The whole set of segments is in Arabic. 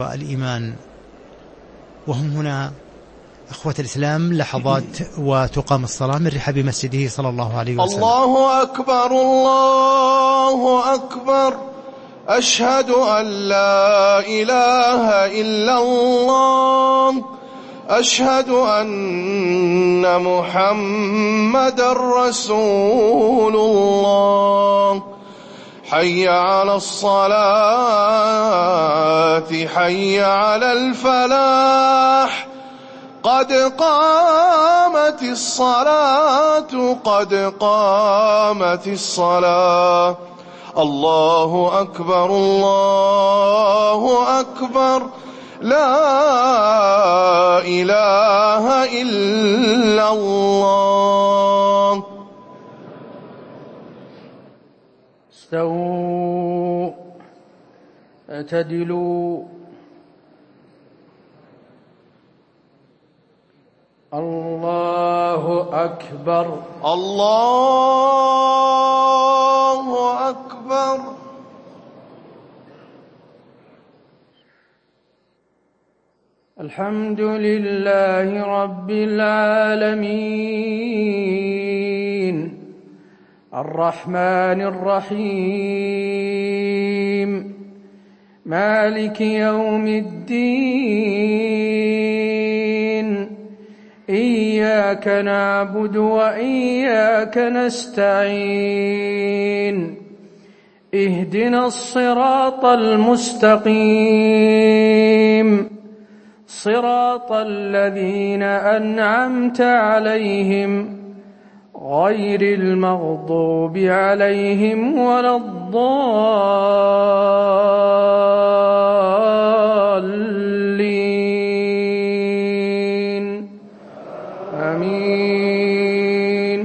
الإيمان. وهم هنا أخوة الإسلام لحظات وتقام الصلاة من رحاب مسجده صلى الله عليه وسلم. الله أكبر الله أكبر، أشهد أن لا إله إلا الله، أشهد أن محمدًا رسول الله. حي على الصلاة، حي على الفلاح، قد قامت الصلاة، قد قامت الصلاة. الله أكبر الله أكبر، لا إله إلا الله. استووا اعتدلوا. الله أكبر الله أكبر. الحمد لله رب العالمين، الرحمن الرحيم، مالك يوم الدين. إياك نعبد وإياك نستعين، اهدنا الصراط المستقيم، صراط الذين أنعمت عليهم غير المغضوب عليهم ولا الضالين. آمين.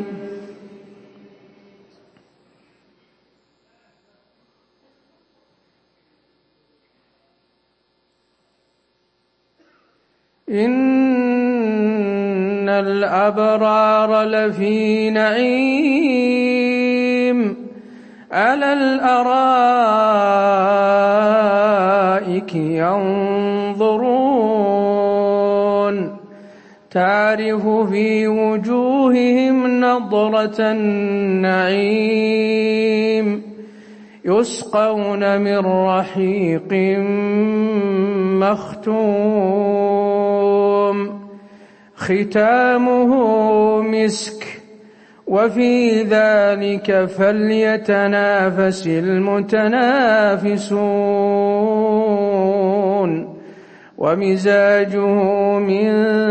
إن الأبرار لفي نعيم، على الأرائك ينظرون، تعرف في وجوههم نضرة النعيم، يسقون من رحيق مختوم، ختامه مسك، وفي ذلك فليتنافس المتنافسون. ومزاجه من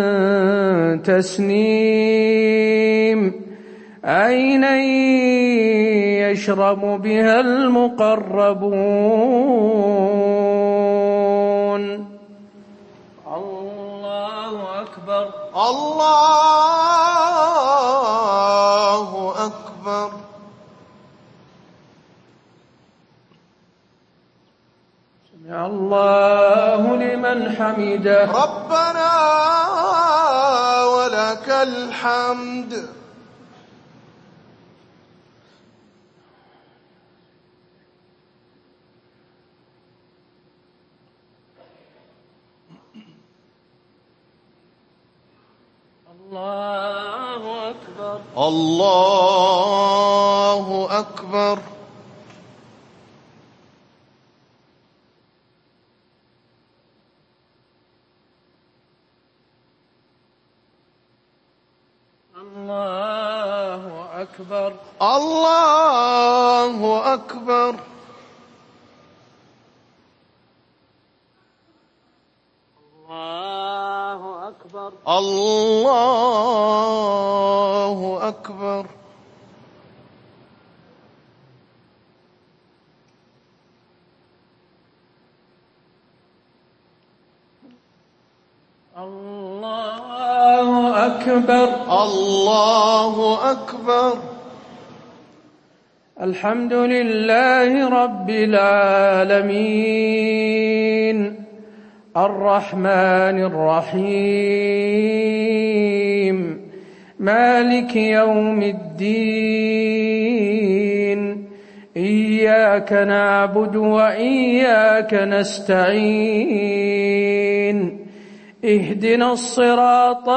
تسنيم، عينا يشرب بها المقربون. الله أكبر الله أكبر. سمع الله لمن حمده. ربنا ولك الحمد. الله أكبر الله أكبر. الله أكبر الله أكبر. الله أكبر الله أكبر. الله أكبر الله أكبر. الحمد لله رب العالمين، الرحمن الرحيم، مالك يوم الدين. إياك نعبد وإياك نستعين، اهدنا الصراط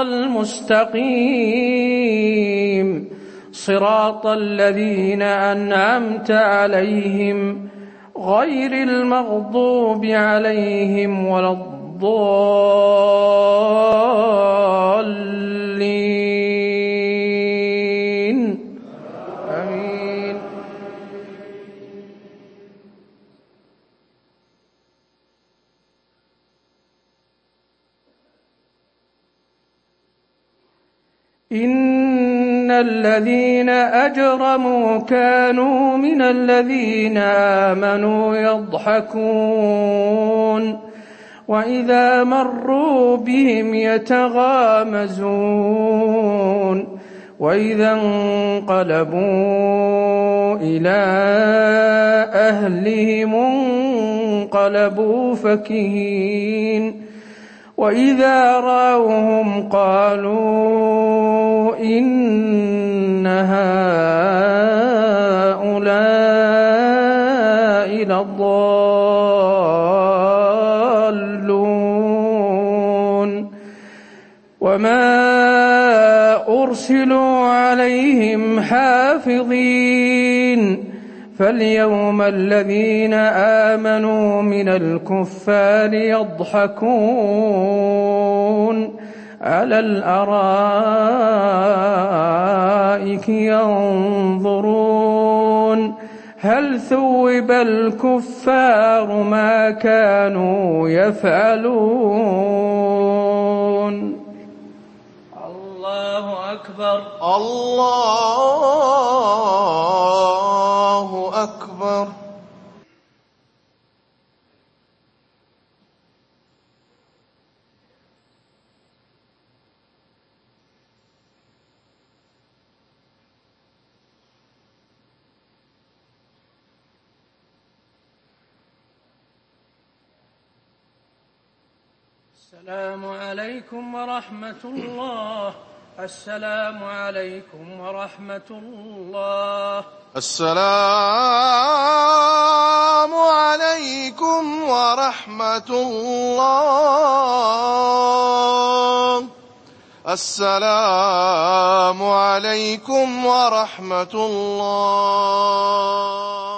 المستقيم صراط الذين أنعمت عليهم غير المغضوب عليهم ولا الضالين آمين. إن الذين أجرموا كانوا من الذين آمنوا يضحكون وإذا مروا بهم يتغامزون وإذا انقلبوا إلى أهلهم انقلبوا فكهين وإذا رأوهم قالوا إن هؤلاء لضالون وما أرسلوا عليهم حافظين فاليوم الذين آمنوا من الكفار يضحكون على الأرائك ينظرون هل ثوب الكفار ما كانوا يفعلون. الله أكبر. الله أكبر. السلام عليكم ورحمة الله. السلام عليكم ورحمة الله. السلام عليكم ورحمة الله. السلام عليكم ورحمة الله.